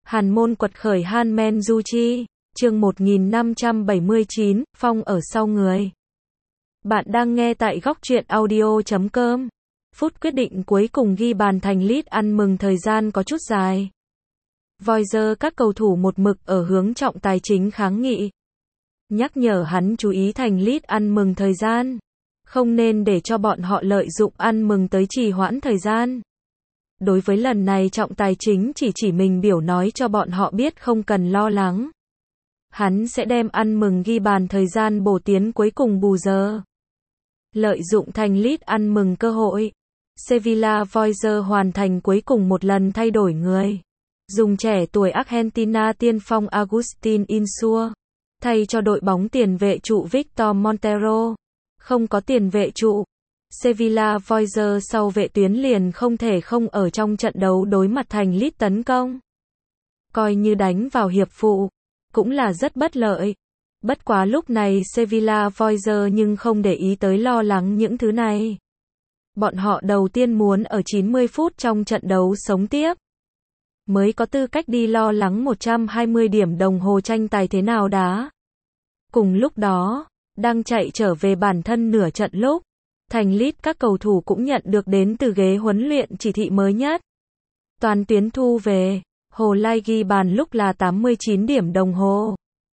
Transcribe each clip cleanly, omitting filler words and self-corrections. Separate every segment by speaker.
Speaker 1: Hàn môn quật khởi Hanmen Juchi, chương 1579, Phong ở sau người. Bạn đang nghe tại góc truyện audio.com. Phút quyết định cuối cùng ghi bàn thành lead ăn mừng thời gian có chút dài. Voiger các cầu thủ một mực ở hướng trọng tài chính kháng nghị. Nhắc nhở hắn chú ý thành lead ăn mừng thời gian. Không nên để cho bọn họ lợi dụng ăn mừng tới trì hoãn thời gian. Đối với lần này trọng tài chính chỉ mình biểu nói cho bọn họ biết không cần lo lắng. Hắn sẽ đem ăn mừng ghi bàn thời gian bổ tiến cuối cùng bù giờ. Lợi dụng thành lead ăn mừng cơ hội. Sevilla Voiger hoàn thành cuối cùng một lần thay đổi người. Dùng trẻ tuổi Argentina tiên phong Agustín Insua. Thay cho đội bóng tiền vệ trụ Victor Montero. Không có tiền vệ trụ. Sevilla Voiger sau vệ tuyến liền không thể không ở trong trận đấu đối mặt thành lead tấn công. Coi như đánh vào hiệp phụ, cũng là rất bất lợi. Bất quá lúc này Sevilla Voiger nhưng không để ý tới lo lắng những thứ này. Bọn họ đầu tiên muốn ở 90 phút trong trận đấu sống tiếp. Mới có tư cách đi lo lắng 120 điểm đồng hồ tranh tài thế nào đá. Cùng lúc đó, đang chạy trở về bản thân nửa trận lúc. Thành lead các cầu thủ cũng nhận được đến từ ghế huấn luyện chỉ thị mới nhất. Toàn tuyến thu về, Hồ Lai ghi bàn lúc là 89 điểm đồng hồ.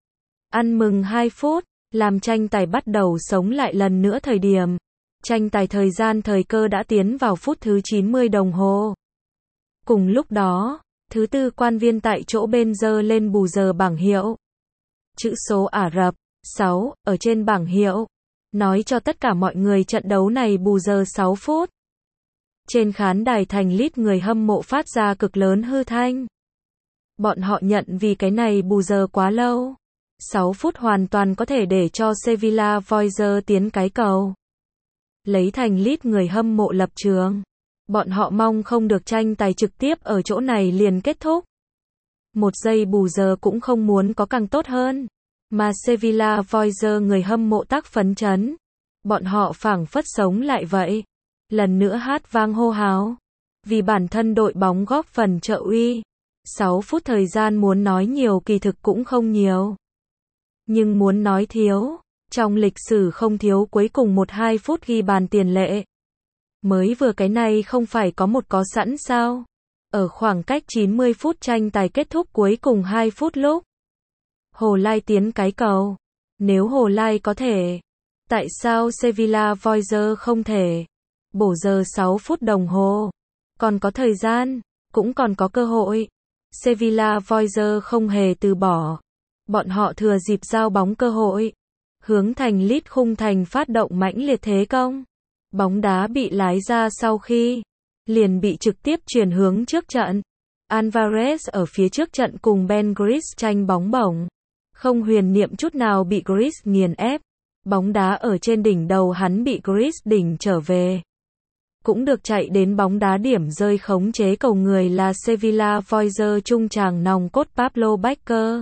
Speaker 1: Ăn mừng 2 phút, làm tranh tài bắt đầu sống lại lần nữa thời điểm. Tranh tài thời gian thời cơ đã tiến vào phút thứ 90 đồng hồ. Cùng lúc đó, thứ tư quan viên tại chỗ bên giơ lên bù giờ bảng hiệu. Chữ số Ả Rập, 6, ở trên bảng hiệu. Nói cho tất cả mọi người trận đấu này bù giờ 6 phút. Trên khán đài thành lead người hâm mộ phát ra cực lớn hư thanh. Bọn họ nhận vì cái này bù giờ quá lâu. 6 phút hoàn toàn có thể để cho Sevilla Voiger tiến cái cầu. Lấy thành lead người hâm mộ lập trường. Bọn họ mong không được tranh tài trực tiếp ở chỗ này liền kết thúc. Một giây bù giờ cũng không muốn có càng tốt hơn. Mà Sevilla Voiger người hâm mộ tác phấn chấn. Bọn họ phảng phất sống lại vậy. Lần nữa hát vang hô hào. Vì bản thân đội bóng góp phần trợ uy. 6 phút thời gian muốn nói nhiều kỳ thực cũng không nhiều. Nhưng muốn nói thiếu. Trong lịch sử không thiếu cuối cùng 1-2 phút ghi bàn tiền lệ. Mới vừa cái này không phải có một có sẵn sao. Ở khoảng cách 90 phút tranh tài kết thúc cuối cùng 2 phút lúc. Hồ Lai tiến cái cầu. Nếu Hồ Lai có thể, tại sao Sevilla Voiger không thể? Bổ giờ 6 phút đồng hồ. Còn có thời gian, cũng còn có cơ hội. Sevilla Voiger không hề từ bỏ. Bọn họ thừa dịp giao bóng cơ hội. Hướng thành lead khung thành phát động mãnh liệt thế công. Bóng đá bị lái ra sau khi liền bị trực tiếp chuyển hướng trước trận. Alvarez ở phía trước trận cùng Ben Gris tranh bóng bổng. Không huyền niệm chút nào bị Gris nghiền ép. Bóng đá ở trên đỉnh đầu hắn bị Gris đỉnh trở về. Cũng được chạy đến bóng đá điểm rơi khống chế cầu người là Sevilla Voiger trung tràng nòng cốt Pablo Baker.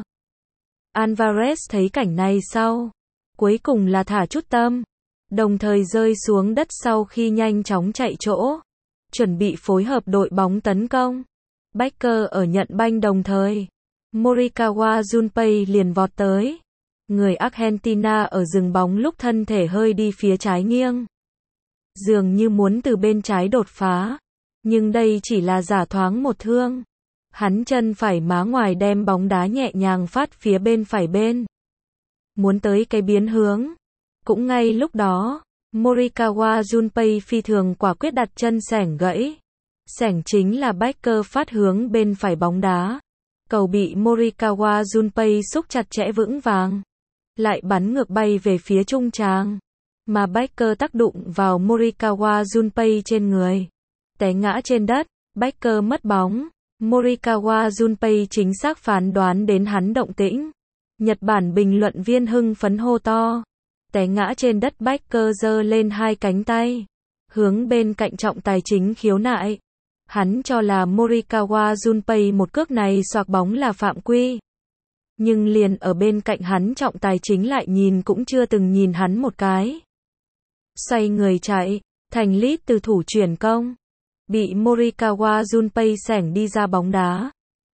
Speaker 1: Alvarez thấy cảnh này sau. Cuối cùng là thả chút tâm. Đồng thời rơi xuống đất sau khi nhanh chóng chạy chỗ. Chuẩn bị phối hợp đội bóng tấn công. Baker ở nhận banh đồng thời. Morikawa Junpei liền vọt tới. Người Argentina ở dừng bóng lúc thân thể hơi đi phía trái nghiêng. Dường như muốn từ bên trái đột phá. Nhưng đây chỉ là giả thoáng một thương. Hắn chân phải má ngoài đem bóng đá nhẹ nhàng phát phía bên phải bên. Muốn tới cái biến hướng. Cũng ngay lúc đó, Morikawa Junpei phi thường quả quyết đặt chân xẻng gãy. Xẻng chính là Baker phát hướng bên phải bóng đá. Cầu bị Morikawa Junpei xúc chặt chẽ vững vàng. Lại bắn ngược bay về phía trung tràng. Mà Baker tác đụng vào Morikawa Junpei trên người. Té ngã trên đất, Baker mất bóng. Morikawa Junpei chính xác phán đoán đến hắn động tĩnh. Nhật Bản bình luận viên hưng phấn hô to. Té ngã trên đất Baker giơ lên hai cánh tay. Hướng bên cạnh trọng tài chính khiếu nại. Hắn cho là Morikawa Junpei một cước này xoạc bóng là phạm quy. Nhưng liền ở bên cạnh hắn trọng tài chính lại nhìn cũng chưa từng nhìn hắn một cái. Xoay người chạy, thành lead từ thủ chuyển công. Bị Morikawa Junpei xẻng đi ra bóng đá.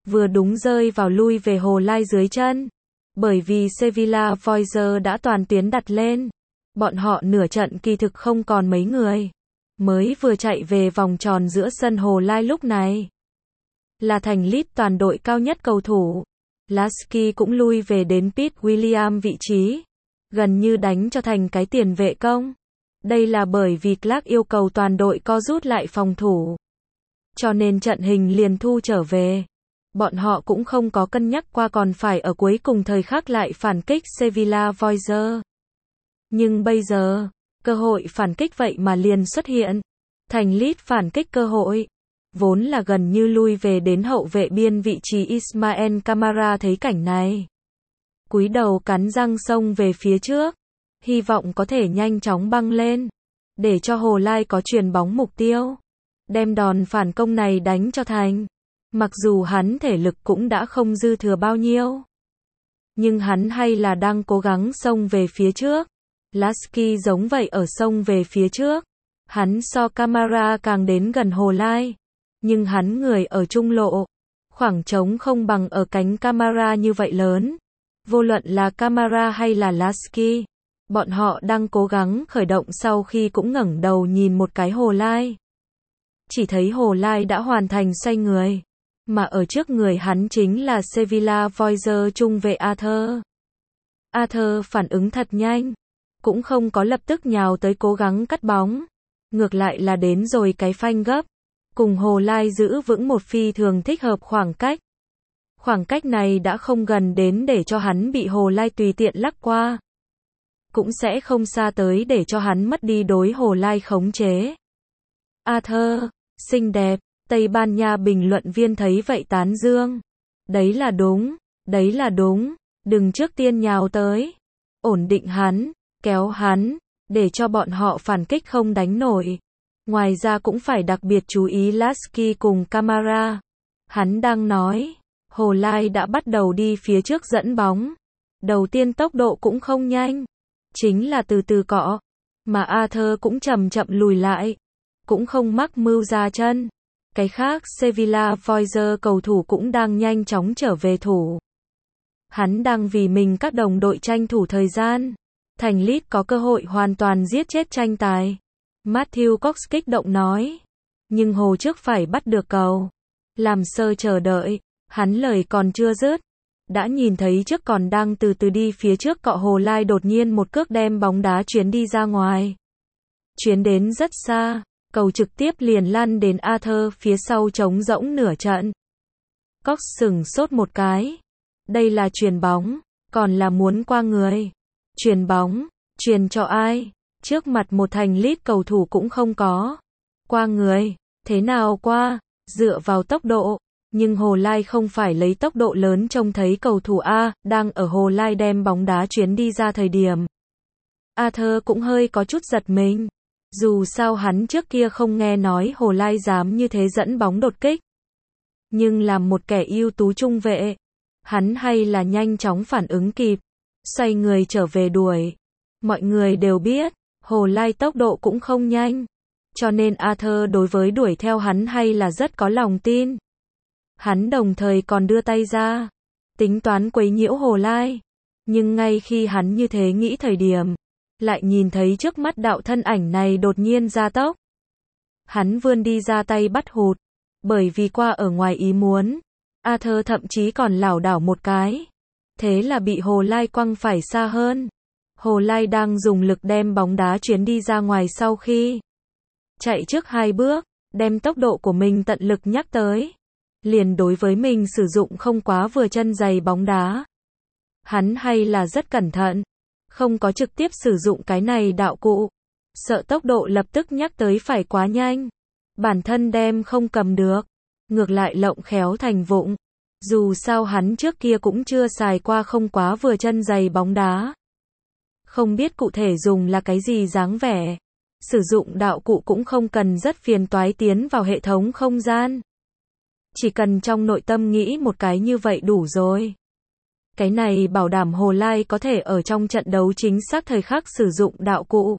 Speaker 1: vừa đúng rơi vào lui về Hồ Lai dưới chân. Bởi vì Sevilla Voyager đã toàn tuyến đặt lên. Bọn họ nửa trận kỳ thực không còn mấy người. Mới vừa chạy về vòng tròn giữa sân Hồ Lai lúc này. Là thành lead toàn đội cao nhất cầu thủ. Lasky cũng lui về đến Pete William vị trí. Gần như đánh cho thành cái tiền vệ công. Đây là bởi vì Clark yêu cầu toàn đội co rút lại phòng thủ. Cho nên trận hình liền thu trở về. Bọn họ cũng không có cân nhắc qua còn phải ở cuối cùng thời khắc lại phản kích Sevilla Voyager. Nhưng bây giờ, cơ hội phản kích vậy mà liền xuất hiện. Thành lead phản kích cơ hội. Vốn là gần như lui về đến hậu vệ biên vị trí Ismael Camara thấy cảnh này. Cúi đầu cắn răng xông về phía trước. Hy vọng có thể nhanh chóng băng lên. Để cho Hồ Lai có chuyền bóng mục tiêu. Đem đòn phản công này đánh cho thành. Mặc dù hắn thể lực cũng đã không dư thừa bao nhiêu. Nhưng hắn hay là đang cố gắng xông về phía trước. Lasky giống vậy ở xông về phía trước. Hắn so Camara càng đến gần Hồ Lai. Nhưng hắn người ở trung lộ. Khoảng trống không bằng ở cánh Camara như vậy lớn. Vô luận là Camara hay là Lasky. Bọn họ đang cố gắng khởi động sau khi cũng ngẩng đầu nhìn một cái Hồ Lai. Chỉ thấy Hồ Lai đã hoàn thành xoay người. Mà ở trước người hắn chính là Sevilla Voyager trung vệ Arthur. Arthur phản ứng thật nhanh. Cũng không có lập tức nhào tới cố gắng cắt bóng. Ngược lại là đến rồi cái phanh gấp. Cùng Hồ Lai giữ vững một phi thường thích hợp khoảng cách. Khoảng cách này đã không gần đến để cho hắn bị Hồ Lai tùy tiện lắc qua. Cũng sẽ không xa tới để cho hắn mất đi đối Hồ Lai khống chế. Arthur, xinh đẹp, Tây Ban Nha bình luận viên thấy vậy tán dương. Đấy là đúng, đừng trước tiên nhào tới. Ổn định hắn, kéo hắn, để cho bọn họ phản kích không đánh nổi. Ngoài ra cũng phải đặc biệt chú ý Lasky cùng Camara. Hắn đang nói, Hồ Lai đã bắt đầu đi phía trước dẫn bóng. Đầu tiên tốc độ cũng không nhanh. Chính là từ từ cọ. Mà Arthur cũng chậm chậm lùi lại. Cũng không mắc mưu ra chân. Cái khác Sevilla Voyager cầu thủ cũng đang nhanh chóng trở về thủ. Hắn đang vì mình các đồng đội tranh thủ thời gian. Thành lead có cơ hội hoàn toàn giết chết tranh tài. Matthew Cox kích động nói. Nhưng Hồ trước phải bắt được cầu. Làm sơ chờ đợi. Hắn lời còn chưa dứt. Đã nhìn thấy trước còn đang từ từ đi phía trước cọ Hồ Lai đột nhiên một cước đem bóng đá chuyến đi ra ngoài. Chuyến đến rất xa. Cầu trực tiếp liền lăn đến Arthur phía sau trống rỗng nửa trận. Cox sửng sốt một cái. Đây là chuyền bóng. Còn là muốn qua người. Chuyền bóng. Chuyền cho ai? Trước mặt một thành lead cầu thủ cũng không có. Qua người. Thế nào qua? Dựa vào tốc độ. Nhưng Hồ Lai không phải lấy tốc độ lớn trông thấy cầu thủ A, đang ở Hồ Lai đem bóng đá chuyến đi ra thời điểm. Arthur cũng hơi có chút giật mình. Dù sao hắn trước kia không nghe nói Hồ Lai dám như thế dẫn bóng đột kích. Nhưng làm một kẻ ưu tú trung vệ, hắn hay là nhanh chóng phản ứng kịp. Xoay người trở về đuổi. Mọi người đều biết, Hồ Lai tốc độ cũng không nhanh. Cho nên Arthur đối với đuổi theo hắn hay là rất có lòng tin. Hắn đồng thời còn đưa tay ra, tính toán quấy nhiễu Hồ Lai. Nhưng ngay khi hắn như thế nghĩ thời điểm, lại nhìn thấy trước mắt đạo thân ảnh này đột nhiên gia tốc. Hắn vươn đi ra tay bắt hụt. Bởi vì qua ở ngoài ý muốn, Arthur thậm chí còn lảo đảo một cái. Thế là bị Hồ Lai quăng phải xa hơn. Hồ Lai đang dùng lực đem bóng đá chuyến đi ra ngoài sau khi chạy trước 2 bước, đem tốc độ của mình tận lực nhắc tới. Liền đối với mình sử dụng không quá vừa chân giày bóng đá. Hắn hay là rất cẩn thận. Không có trực tiếp sử dụng cái này đạo cụ. Sợ tốc độ lập tức nhắc tới phải quá nhanh. Bản thân đem không cầm được. Ngược lại lộng khéo thành vụng. Dù sao hắn trước kia cũng chưa xài qua không quá vừa chân giày bóng đá. Không biết cụ thể dùng là cái gì dáng vẻ. Sử dụng đạo cụ cũng không cần rất phiền toái tiến vào hệ thống không gian. Chỉ cần trong nội tâm nghĩ một cái như vậy đủ rồi. Cái này bảo đảm Hồ Lai có thể ở trong trận đấu chính xác thời khắc sử dụng đạo cụ.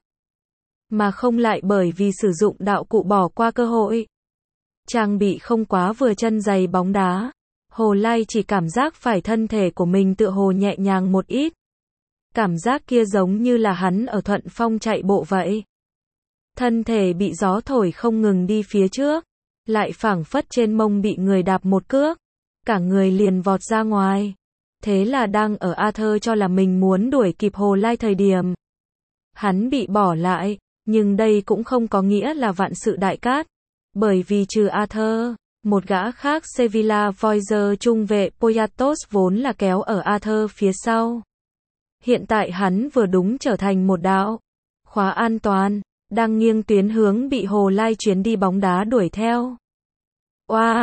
Speaker 1: Mà không lại bởi vì sử dụng đạo cụ bỏ qua cơ hội. Trang bị không quá vừa chân giày bóng đá. Hồ Lai chỉ cảm giác phải thân thể của mình tựa hồ nhẹ nhàng một ít. Cảm giác kia giống như là hắn ở Thuận Phong chạy bộ vậy. Thân thể bị gió thổi không ngừng đi phía trước, lại phảng phất trên mông bị người đạp một cước, cả người liền vọt ra ngoài. Thế là đang ở Arthur cho là mình muốn đuổi kịp Hồ Lai thời điểm. Hắn bị bỏ lại, nhưng đây cũng không có nghĩa là vạn sự đại cát, bởi vì trừ Arthur, một gã khác Sevilla Voyager trung vệ Poyatos vốn là kéo ở Arthur phía sau. Hiện tại hắn vừa đúng trở thành một đạo khóa an toàn, đang nghiêng tuyến hướng bị Hồ Lai chuyến đi bóng đá đuổi theo. Oa,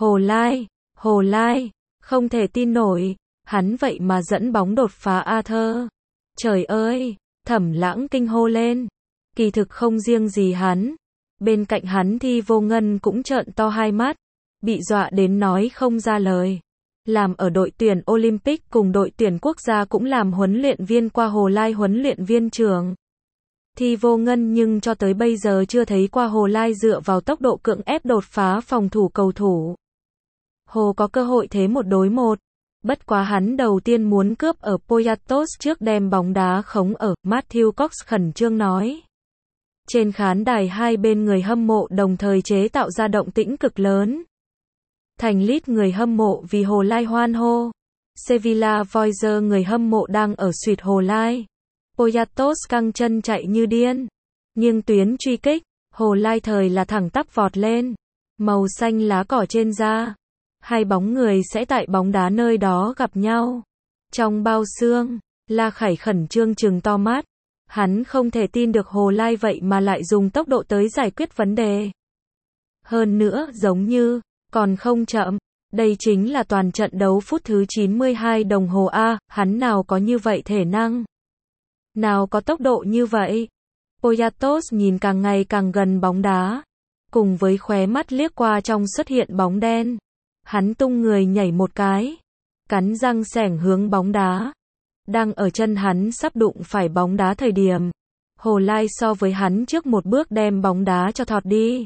Speaker 1: Hồ Lai, không thể tin nổi, hắn vậy mà dẫn bóng đột phá Arthur. Trời ơi, Thẩm Lãng kinh hô lên. Kỳ thực không riêng gì hắn, bên cạnh hắn Thi Vô Ngân cũng trợn to hai mắt, bị dọa đến nói không ra lời. Làm ở đội tuyển Olympic cùng đội tuyển quốc gia cũng làm huấn luyện viên qua Hồ Lai huấn luyện viên trưởng. Thi Vô Ngân nhưng cho tới bây giờ chưa thấy qua Hồ Lai dựa vào tốc độ cưỡng ép đột phá phòng thủ cầu thủ. Hồ có cơ hội thế 1 đối 1. Bất quá hắn đầu tiên muốn cướp ở Poyatos trước đem bóng đá khống ở, Matthew Cox khẩn trương nói. Trên khán đài hai bên người hâm mộ đồng thời chế tạo ra động tĩnh cực lớn. Thành lít người hâm mộ vì Hồ Lai hoan hô. Sevilla Voyager người hâm mộ đang ở suýt Hồ Lai. Poyatos căng chân chạy như điên. Nghiêng tuyến truy kích, Hồ Lai thời là thẳng tắp vọt lên. Màu xanh lá cỏ trên da. Hai bóng người sẽ tại bóng đá nơi đó gặp nhau. Trong bao xương, La Khải khẩn trương trừng to mắt. Hắn không thể tin được Hồ Lai vậy mà lại dùng tốc độ tới giải quyết vấn đề. Hơn nữa giống như, còn không chậm. Đây chính là toàn trận đấu phút thứ 92 đồng hồ A, hắn nào có như vậy thể năng. Nào có tốc độ như vậy. Poyatos nhìn càng ngày càng gần bóng đá. Cùng với khóe mắt liếc qua trong xuất hiện bóng đen. Hắn tung người nhảy một cái. Cắn răng xẻng hướng bóng đá. Đang ở chân hắn sắp đụng phải bóng đá thời điểm. Hồ Lai so với hắn trước một bước đem bóng đá cho thọt đi.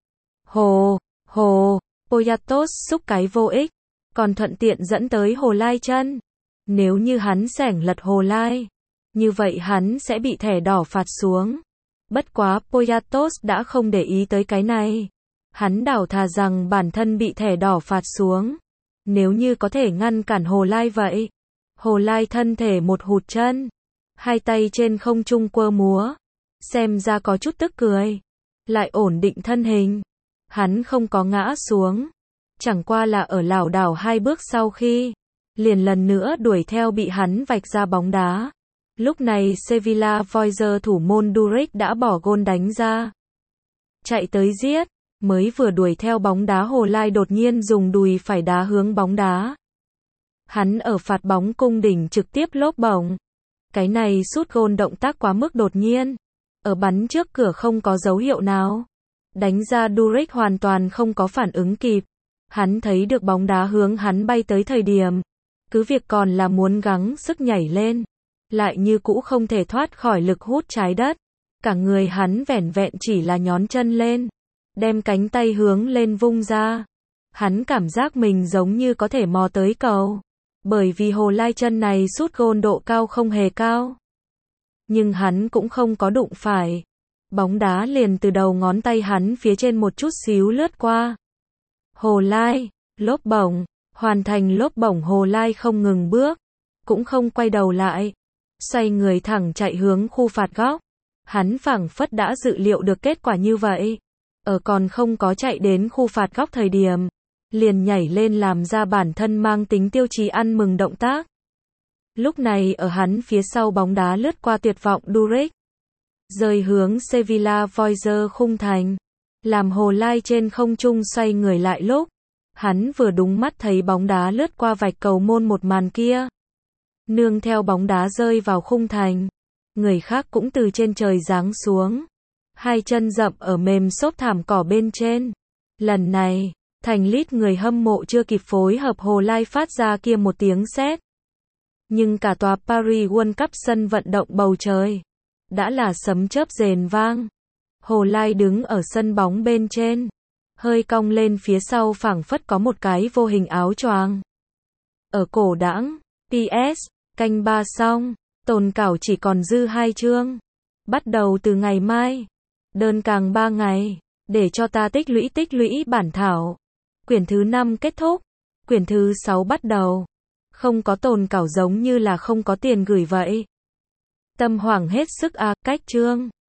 Speaker 1: Poyatos xúc cái vô ích. Còn thuận tiện dẫn tới Hồ Lai chân. Nếu như hắn xẻng lật Hồ Lai, như vậy hắn sẽ bị thẻ đỏ phạt xuống. Bất quá Poyatos đã không để ý tới cái này. Hắn đảo thà rằng bản thân bị thẻ đỏ phạt xuống. Nếu như có thể ngăn cản Hồ Lai vậy. Hồ Lai thân thể một hụt chân. Hai tay trên không trung quơ múa. Xem ra có chút tức cười. Lại ổn định thân hình. Hắn không có ngã xuống. Chẳng qua là ở lảo đảo hai bước sau khi. Liền lần nữa đuổi theo bị hắn vạch ra bóng đá. Lúc này Sevilla Voyager thủ môn Duric đã bỏ gôn đánh ra. Chạy tới giết. Mới vừa đuổi theo bóng đá Hồ Lai đột nhiên dùng đùi phải đá hướng bóng đá. Hắn ở phạt bóng cung đỉnh trực tiếp lốp bổng. Cái này sút gôn động tác quá mức đột nhiên. Ở bắn trước cửa không có dấu hiệu nào. Đánh ra Duric hoàn toàn không có phản ứng kịp. Hắn thấy được bóng đá hướng hắn bay tới thời điểm. Cứ việc còn là muốn gắng sức nhảy lên. Lại như cũ không thể thoát khỏi lực hút trái đất. Cả người hắn vẻn vẹn chỉ là nhón chân lên. Đem cánh tay hướng lên vung ra. Hắn cảm giác mình giống như có thể mò tới cầu. Bởi vì Hồ Lai chân này sút gôn độ cao không hề cao. Nhưng hắn cũng không có đụng phải. Bóng đá liền từ đầu ngón tay hắn phía trên một chút xíu lướt qua. Hồ Lai, lốp bổng, hoàn thành lốp bổng Hồ Lai không ngừng bước. Cũng không quay đầu lại. Xoay người thẳng chạy hướng khu phạt góc. Hắn phảng phất đã dự liệu được kết quả như vậy. Ở còn không có chạy đến khu phạt góc thời điểm. Liền nhảy lên làm ra bản thân mang tính tiêu chí ăn mừng động tác. Lúc này ở hắn phía sau bóng đá lướt qua tuyệt vọng Duric. Rơi hướng Sevilla Voyager khung thành. Làm Hồ Lai trên không trung xoay người lại lúc. Hắn vừa đúng mắt thấy bóng đá lướt qua vạch cầu môn một màn kia. Nương theo bóng đá rơi vào khung thành. Người khác cũng từ trên trời giáng xuống. Hai chân dậm ở mềm xốp thảm cỏ bên trên. Lần này, thành lít người hâm mộ chưa kịp phối hợp Hồ Lai phát ra kia một tiếng sét. Nhưng cả tòa Paris World Cup sân vận động bầu trời. Đã là sấm chớp rền vang. Hồ Lai đứng ở sân bóng bên trên. hơi cong lên phía sau phảng phất có một cái vô hình áo choàng ở cổ đãng. PS, canh 3 xong, tồn cảo chỉ còn dư 2 chương. Bắt đầu từ ngày mai. Đơn càng 3 ngày, để cho ta tích lũy bản thảo. Quyển thứ 5 kết thúc, quyển thứ 6 bắt đầu. Không có tồn cảo giống như là không có tiền gửi vậy. Tâm hoảng hết sức à, cách chương